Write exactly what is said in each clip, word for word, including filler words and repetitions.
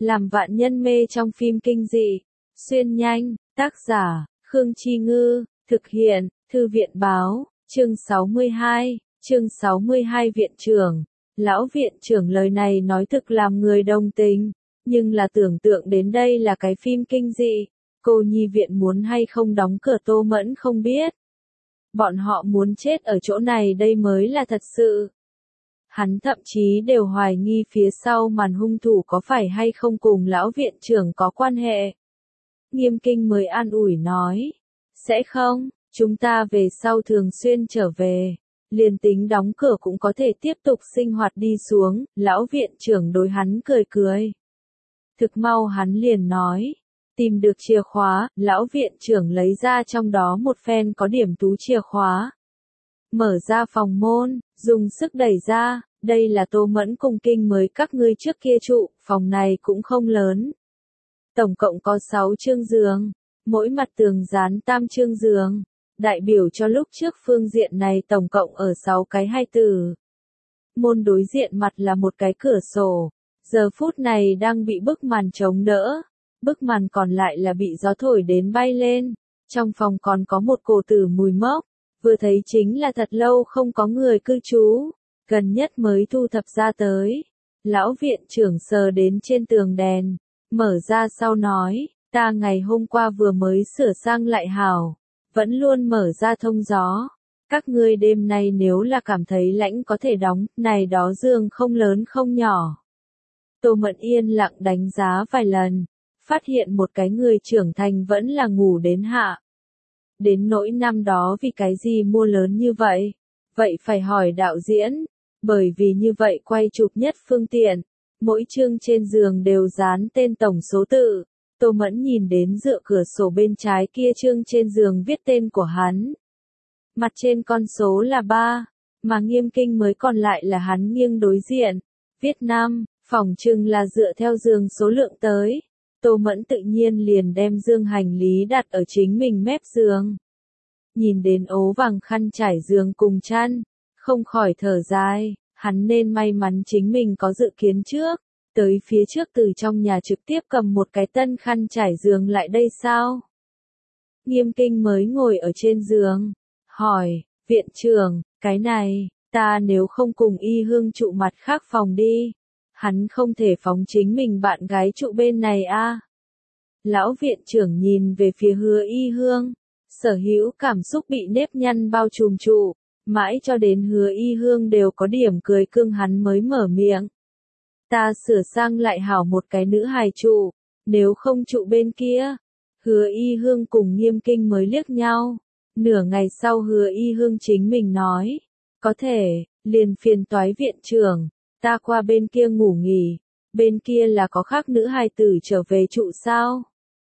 làm vạn nhân mê trong phim kinh dị. Xuyên nhanh, tác giả, Khương Chi Ngư, thực hiện, Thư viện báo, chương sáu mươi hai, chương sáu mươi hai viện trưởng. Lão viện trưởng lời này nói thực làm người đồng tình, nhưng là tưởng tượng đến đây là cái phim kinh dị, cô nhi viện muốn hay không đóng cửa Tô Mẫn không biết. Bọn họ muốn chết ở chỗ này đây mới là thật sự. Hắn thậm chí đều hoài nghi phía sau màn hung thủ có phải hay không cùng lão viện trưởng có quan hệ. Nghiêm Kinh mới an ủi nói, sẽ không, chúng ta về sau thường xuyên trở về, liền tính đóng cửa cũng có thể tiếp tục sinh hoạt đi xuống, lão viện trưởng đối hắn cười cười. Thực mau hắn liền nói, tìm được chìa khóa, lão viện trưởng lấy ra trong đó một phen có điểm tú chìa khóa. Mở ra phòng môn, dùng sức đẩy ra, đây là Tô Mẫn cùng Kinh mới các ngươi trước kia trụ, phòng này cũng không lớn. Tổng cộng có sáu chương giường, mỗi mặt tường dán tam chương giường, đại biểu cho lúc trước phương diện này tổng cộng ở sáu cái hai từ. Môn đối diện mặt là một cái cửa sổ, giờ phút này đang bị bức màn chống đỡ, bức màn còn lại là bị gió thổi đến bay lên, trong phòng còn có một cổ tử mùi mốc, vừa thấy chính là thật lâu không có người cư trú, gần nhất mới thu thập ra tới. Lão viện trưởng sờ đến trên tường đèn, mở ra sau nói, ta ngày hôm qua vừa mới sửa sang lại hảo, vẫn luôn mở ra thông gió. Các ngươi đêm nay nếu là cảm thấy lạnh có thể đóng, này đó giường không lớn không nhỏ. Tô Mẫn yên lặng đánh giá vài lần, phát hiện một cái người trưởng thành vẫn là ngủ đến hạ. Đến nỗi năm đó vì cái gì mua lớn như vậy? Vậy phải hỏi đạo diễn, bởi vì như vậy quay chụp nhất phương tiện, mỗi chương trên giường đều dán tên tổng số tự. Tô Mẫn nhìn đến dựa cửa sổ bên trái kia chương trên giường viết tên của hắn. Mặt trên con số là ba, mà Nghiêm Kinh mới còn lại là hắn nghiêng đối diện, viết năm, phòng trưng là dựa theo giường số lượng tới. Tô Mẫn tự nhiên liền đem dương hành lý đặt ở chính mình mép giường. Nhìn đến ố vàng khăn trải giường cùng chăn, không khỏi thở dài, hắn nên may mắn chính mình có dự kiến trước, tới phía trước từ trong nhà trực tiếp cầm một cái tân khăn trải giường lại đây sao? Nghiêm Kinh mới ngồi ở trên giường, hỏi, viện trưởng, cái này, ta nếu không cùng Y Hương trụ mặt khác phòng đi, hắn không thể phóng chính mình bạn gái trụ bên này a. À? Lão viện trưởng nhìn về phía Hứa Y Hương, sở hữu cảm xúc bị nếp nhăn bao trùm trụ, mãi cho đến Hứa Y Hương đều có điểm cười cưng hắn mới mở miệng. Ta sửa sang lại hảo một cái nữ hài trụ, nếu không trụ bên kia. Hứa Y Hương cùng Nghiêm Kinh mới liếc nhau, nửa ngày sau Hứa Y Hương chính mình nói, có thể, liền phiền toái viện trưởng, ta qua bên kia ngủ nghỉ, bên kia là có khác nữ hài tử trở về trụ sao?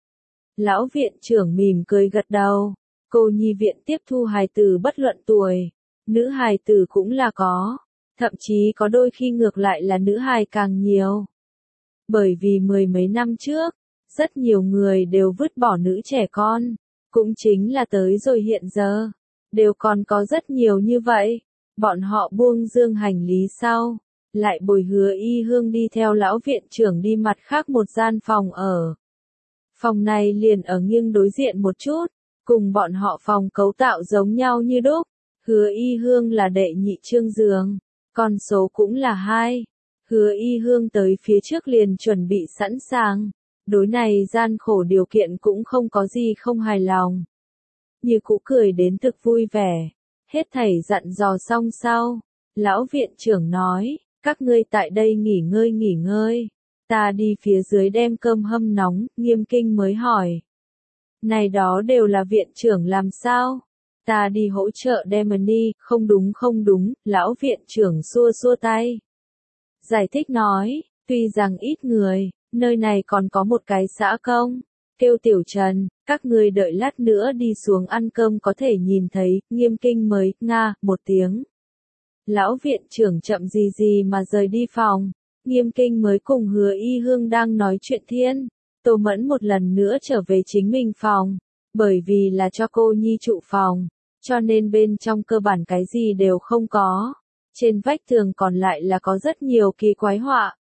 Lão viện trưởng mỉm cười gật đầu, cô nhi viện tiếp thu hài tử bất luận tuổi, nữ hài tử cũng là có, thậm chí có đôi khi ngược lại là nữ hài càng nhiều. Bởi vì mười mấy năm trước, rất nhiều người đều vứt bỏ nữ trẻ con, cũng chính là tới rồi hiện giờ, đều còn có rất nhiều như vậy, bọn họ buông dương hành lý sau, lại bồi Hứa Y Hương đi theo lão viện trưởng đi mặt khác một gian phòng ở. Phòng này liền ở nghiêng đối diện một chút, cùng bọn họ phòng cấu tạo giống nhau như đúc. Hứa Y Hương là đệ nhị chương giường, con số cũng là hai. Hứa Y Hương tới phía trước liền chuẩn bị sẵn sàng, đối này gian khổ điều kiện cũng không có gì không hài lòng. Như cũ cười đến thực vui vẻ, hết thảy dặn dò xong sau, lão viện trưởng nói, các ngươi tại đây nghỉ ngơi nghỉ ngơi. Ta đi phía dưới đem cơm hâm nóng, Nghiêm Kinh mới hỏi. Này đó đều là viện trưởng làm sao? Ta đi hỗ trợ đem đi, không đúng không đúng, lão viện trưởng xua xua tay. Giải thích nói, tuy rằng ít người, nơi này còn có một cái xã công, kêu Tiểu Trần, các ngươi đợi lát nữa đi xuống ăn cơm có thể nhìn thấy, Nghiêm Kinh mới, nga, một tiếng. Lão viện trưởng chậm gì gì mà rời đi phòng. Nghiêm Kinh mới cùng Hứa Y Hương đang nói chuyện thiên, Tô Mẫn một lần nữa trở về chính mình phòng, bởi vì là cho cô nhi trụ phòng, cho nên bên trong cơ bản cái gì đều không có, trên vách tường còn lại là có rất nhiều kỳ quái họa.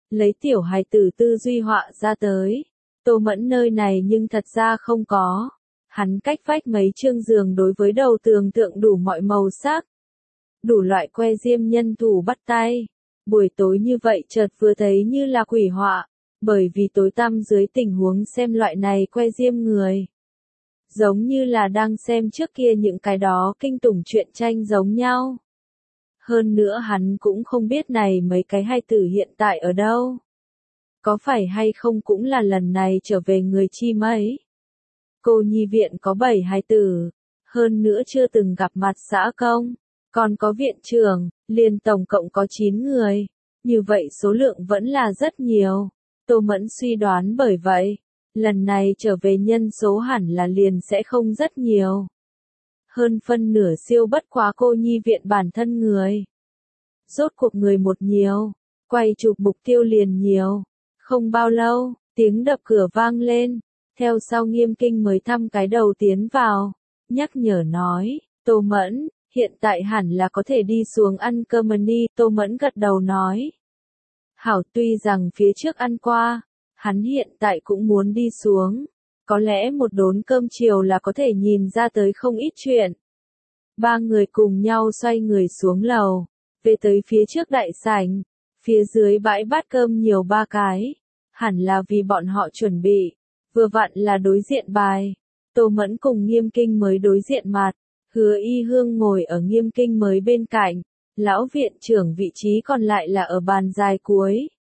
lấy tiểu hài tử tư duy họa ra tới. Tô Mẫn nơi này nhưng thật ra không có. Hắn cách vách mấy chương giường đối với đầu tường tượng đủ mọi màu sắc. Đủ loại que diêm nhân thủ bắt tay. Buổi tối như vậy chợt vừa thấy như là quỷ họa. Bởi vì tối tăm dưới tình huống xem loại này que diêm người. Giống như là đang xem trước kia những cái đó kinh tủng truyện tranh giống nhau. Hơn nữa hắn cũng không biết này mấy cái hài tử hiện tại ở đâu. Có phải hay không cũng là lần này trở về người chi mấy. Cô nhi viện có bảy hài tử, hơn nữa chưa từng gặp mặt xã công, còn có viện trưởng, liền tổng cộng có chín người. Như vậy số lượng vẫn là rất nhiều. Tô Mẫn suy đoán bởi vậy, lần này trở về nhân số hẳn là liền sẽ không rất nhiều. Hơn phân nửa siêu bất quá cô nhi viện bản thân người. Rốt cuộc người một nhiều, quay chụp mục tiêu liền nhiều. Không bao lâu, tiếng đập cửa vang lên, theo sau Nghiêm Kinh mới thăm cái đầu tiến vào, nhắc nhở nói, Tô Mẫn, hiện tại hẳn là có thể đi xuống ăn cơm đi. Tô Mẫn gật đầu nói. Hảo, tuy rằng phía trước ăn qua, hắn hiện tại cũng muốn đi xuống, có lẽ một đốn cơm chiều là có thể nhìn ra tới không ít chuyện. Ba người cùng nhau xoay người xuống lầu, về tới phía trước đại sảnh, phía dưới bãi bát cơm nhiều ba cái, hẳn là vì bọn họ chuẩn bị, vừa vặn là đối diện bài. Tô Mẫn cùng Nghiêm Kinh mới đối diện mặt, Hứa Y Hương ngồi ở Nghiêm Kinh mới bên cạnh, lão viện trưởng vị trí còn lại là ở bàn dài cuối.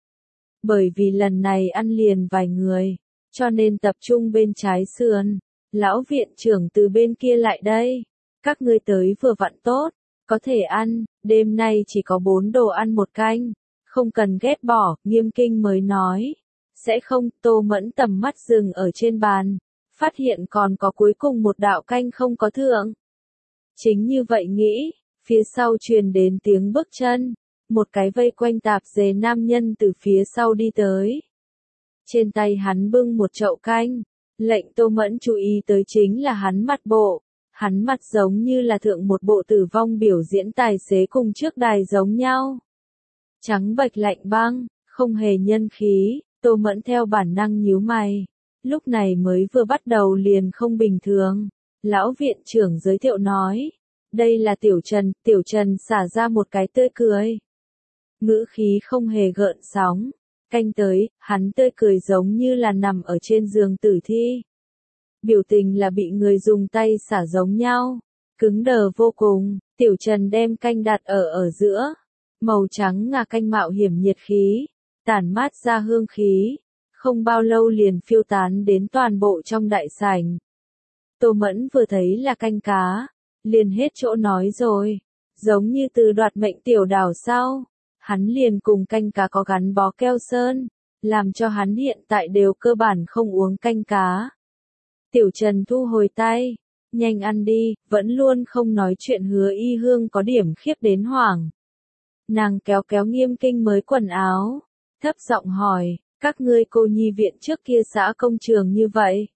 Bởi vì lần này ăn liền vài người, cho nên tập trung bên trái sườn, lão viện trưởng từ bên kia lại đây. Các ngươi tới vừa vặn tốt, có thể ăn, đêm nay chỉ có bốn đồ ăn một canh, không cần ghét bỏ. Nghiêm Kinh mới nói. Sẽ không. Tô Mẫn tầm mắt dừng ở trên bàn, phát hiện còn có cuối cùng một đạo canh không có thượng. Chính như vậy nghĩ, phía sau truyền đến tiếng bước chân, một cái vây quanh tạp dề nam nhân từ phía sau đi tới. Trên tay hắn bưng một chậu canh, lệnh Tô Mẫn chú ý tới chính là hắn mặt bộ. Hắn mặt giống như là thượng một bộ tử vong biểu diễn tài xế cùng trước đài giống nhau. Trắng bệch lạnh băng, không hề nhân khí. Tô Mẫn theo bản năng nhíu mày, lúc này mới vừa bắt đầu liền không bình thường. Lão viện trưởng giới thiệu nói, đây là Tiểu Trần. Tiểu Trần xả ra một cái tươi cười, ngữ khí không hề gợn sóng. Canh tới, hắn tươi cười giống như là nằm ở trên giường tử thi. Biểu tình là bị người dùng tay xả giống nhau, cứng đờ vô cùng. Tiểu Trần đem canh đặt ở ở giữa, màu trắng ngà canh mạo hiểm nhiệt khí, tản mát ra hương khí, không bao lâu liền phiêu tán đến toàn bộ trong đại sảnh. Tô Mẫn vừa thấy là canh cá, liền hết chỗ nói rồi, giống như từ đoạt mệnh tiểu đào sau, hắn liền cùng canh cá có gắn bó keo sơn, làm cho hắn hiện tại đều cơ bản không uống canh cá. Tiểu Trần thu hồi tay, nhanh ăn đi. Vẫn luôn không nói chuyện Hứa Y Hương có điểm khiếp đến hoảng. Nàng kéo kéo Nghiêm Kinh mới quần áo, thấp giọng hỏi, các ngươi cô nhi viện trước kia xã công trường như vậy.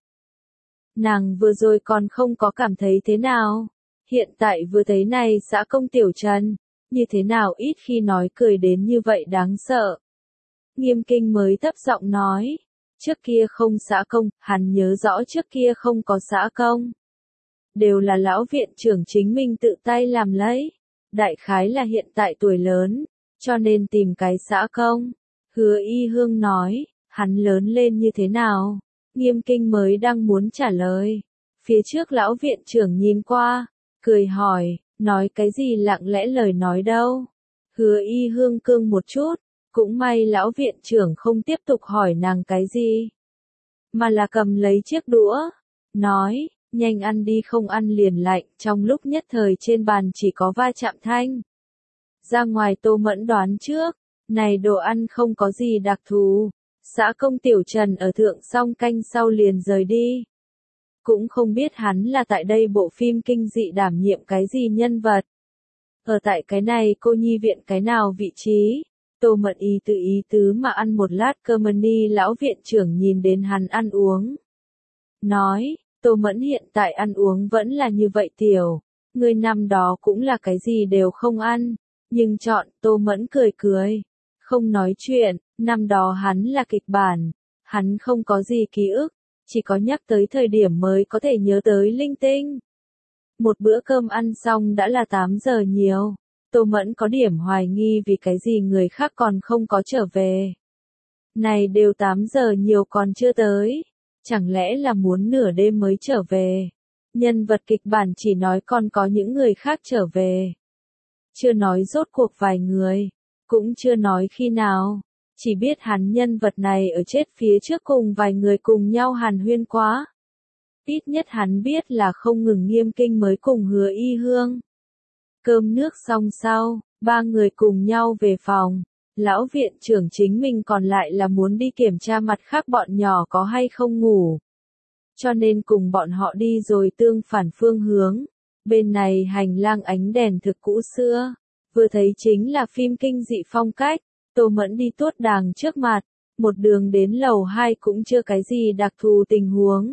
Nàng vừa rồi còn không có cảm thấy thế nào, hiện tại vừa thấy này xã công Tiểu Trần, như thế nào ít khi nói cười đến như vậy đáng sợ. Nghiêm Kinh mới thấp giọng nói, trước kia không xã công. Hắn nhớ rõ trước kia không có xã công, đều là lão viện trưởng chính mình tự tay làm lấy. Đại khái là hiện tại tuổi lớn, cho nên tìm cái xã công. Hứa Y Hương nói, hắn lớn lên như thế nào? Nghiêm Kinh mới đang muốn trả lời, phía trước lão viện trưởng nhìn qua, cười hỏi, nói cái gì lặng lẽ lời nói đâu. Hứa Y Hương cương một chút, cũng may lão viện trưởng không tiếp tục hỏi nàng cái gì, mà là cầm lấy chiếc đũa, nói, nhanh ăn đi, không ăn liền lạnh. Trong lúc nhất thời trên bàn chỉ có va chạm thanh. Ra ngoài Tô Mẫn đoán trước, này đồ ăn không có gì đặc thù. Xã công Tiểu Trần ở thượng xong canh sau liền rời đi. Cũng không biết hắn là tại đây bộ phim kinh dị đảm nhiệm cái gì nhân vật. Ở tại cái này cô nhi viện cái nào vị trí. Tô Mẫn ý tự ý tứ mà ăn một lát cơm ni. Lão viện trưởng nhìn đến hắn ăn uống, nói, Tô Mẫn hiện tại ăn uống vẫn là như vậy tiểu, người năm đó cũng là cái gì đều không ăn, nhưng chọn. Tô Mẫn cười cười, Không nói chuyện, năm đó hắn là kịch bản, hắn không có gì ký ức, chỉ có nhắc tới thời điểm mới có thể nhớ tới linh tinh. Một bữa cơm ăn xong đã là tám giờ nhiều, Tô Mẫn có điểm hoài nghi vì cái gì người khác còn không có trở về. Này đều tám giờ nhiều còn chưa tới, chẳng lẽ là muốn nửa đêm mới trở về. Nhân vật kịch bản chỉ nói còn có những người khác trở về. Chưa nói rốt cuộc vài người, cũng chưa nói khi nào, chỉ biết hắn nhân vật này ở chết phía trước cùng vài người cùng nhau hàn huyên quá. Ít nhất hắn biết là không ngừng Nghiêm Kinh mới cùng Hứa Y Hương. Cơm nước xong sau, ba người cùng nhau về phòng, lão viện trưởng chính mình còn lại là muốn đi kiểm tra mặt khác bọn nhỏ có hay không ngủ. Cho nên cùng bọn họ đi rồi tương phản phương hướng. Bên này hành lang ánh đèn thực cũ xưa, vừa thấy chính là phim kinh dị phong cách. Tô Mẫn đi tuốt đàng trước mặt, một đường đến lầu hai cũng chưa cái gì đặc thù tình huống.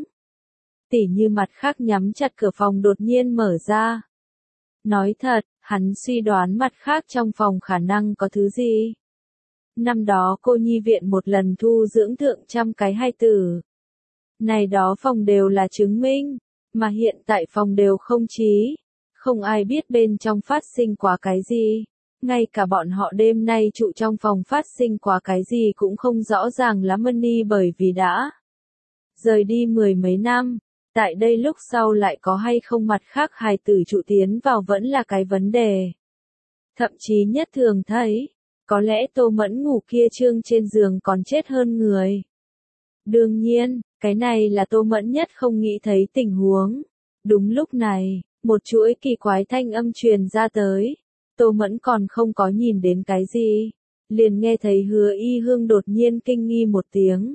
Tỉ như mặt khác nhắm chặt cửa phòng đột nhiên mở ra. Nói thật, hắn suy đoán mặt khác trong phòng khả năng có thứ gì. Năm đó cô nhi viện một lần thu dưỡng thượng trăm cái hai tử. Này đó phòng đều là chứng minh, mà hiện tại phòng đều không chí. Không ai biết bên trong phát sinh quá cái gì. Ngay cả bọn họ đêm nay trụ trong phòng phát sinh quá cái gì cũng không rõ ràng lắm Mani bởi vì đã rời đi mười mấy năm. Tại đây lúc sau lại có hay không mặt khác hài tử trụ tiến vào vẫn là cái vấn đề. Thậm chí nhất thường thấy, có lẽ Tô Mẫn ngủ kia trương trên giường còn chết hơn người. Đương nhiên, cái này là Tô Mẫn nhất không nghĩ thấy tình huống. Đúng lúc này, một chuỗi kỳ quái thanh âm truyền ra tới. Tô Mẫn còn không có nhìn đến cái gì. Liền nghe thấy Hứa Y Hương đột nhiên kinh nghi một tiếng.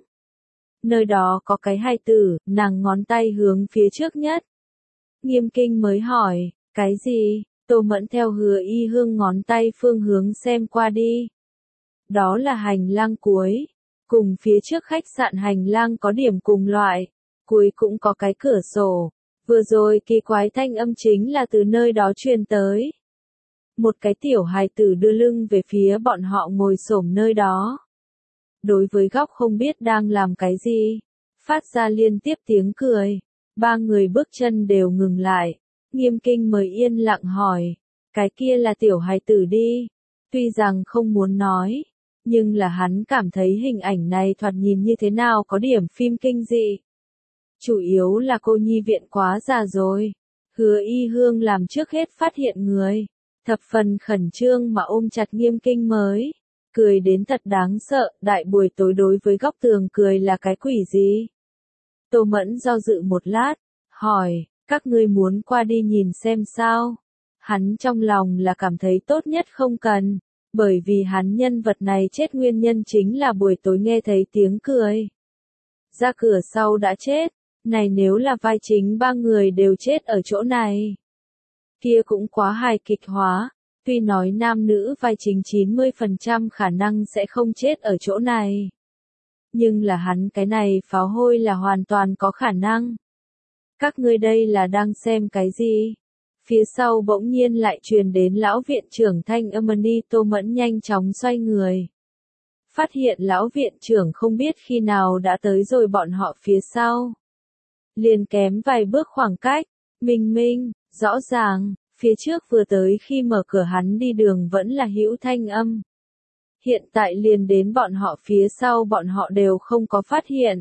Nơi đó có cái hài tử, nàng ngón tay hướng phía trước nhất. Nghiêm Kinh mới hỏi, cái gì? Tô Mẫn theo Hứa Y Hương ngón tay phương hướng xem qua đi. Đó là hành lang cuối. Cùng phía trước khách sạn hành lang có điểm cùng loại. Cuối cũng có cái cửa sổ. Vừa rồi kỳ quái thanh âm chính là từ nơi đó truyền tới. Một cái tiểu hài tử đưa lưng về phía bọn họ ngồi xổm nơi đó. Đối với góc không biết đang làm cái gì. Phát ra liên tiếp tiếng cười. Ba người bước chân đều ngừng lại. Nghiêm Kinh mới yên lặng hỏi. Cái kia là tiểu hài tử đi. Tuy rằng không muốn nói. Nhưng là hắn cảm thấy hình ảnh này thoạt nhìn như thế nào có điểm phim kinh dị. Chủ yếu là cô nhi viện quá già rồi. Hứa Y Hương làm trước hết phát hiện người. Thập phần khẩn trương mà ôm chặt Nghiêm Kinh mới. Cười đến thật đáng sợ, đại buổi tối đối với góc tường cười là cái quỷ gì? Tô Mẫn do dự một lát, hỏi, các ngươi muốn qua đi nhìn xem sao? Hắn trong lòng là cảm thấy tốt nhất không cần, bởi vì hắn nhân vật này chết nguyên nhân chính là buổi tối nghe thấy tiếng cười. Ra cửa sau đã chết, này nếu là vai chính ba người đều chết ở chỗ này. Kia cũng quá hài kịch hóa. Tuy nói nam nữ vai chính chín mươi phần trăm khả năng sẽ không chết ở chỗ này. Nhưng là hắn cái này pháo hôi là hoàn toàn có khả năng. Các ngươi đây là đang xem cái gì? Phía sau bỗng nhiên lại truyền đến lão viện trưởng thanh âm đi. Tô Mẫn nhanh chóng xoay người. Phát hiện lão viện trưởng không biết khi nào đã tới rồi bọn họ phía sau. Liền kém vài bước khoảng cách. Minh Minh, rõ ràng. Phía trước vừa tới khi mở cửa hắn đi đường vẫn là hữu thanh âm. Hiện tại liền đến bọn họ phía sau bọn họ đều không có phát hiện.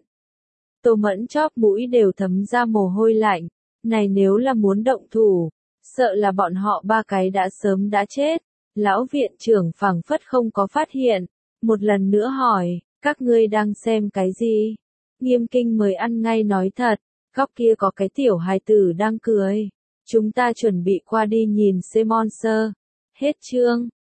Tô Mẫn chóp mũi đều thấm ra mồ hôi lạnh. Này nếu là muốn động thủ, sợ là bọn họ ba cái đã sớm đã chết. Lão viện trưởng phảng phất không có phát hiện. Một lần nữa hỏi, các ngươi đang xem cái gì? Nghiêm Kinh mới ăn ngay nói thật, góc kia có cái tiểu hài tử đang cười. Chúng ta chuẩn bị qua đi nhìn xem monster. Hết chương.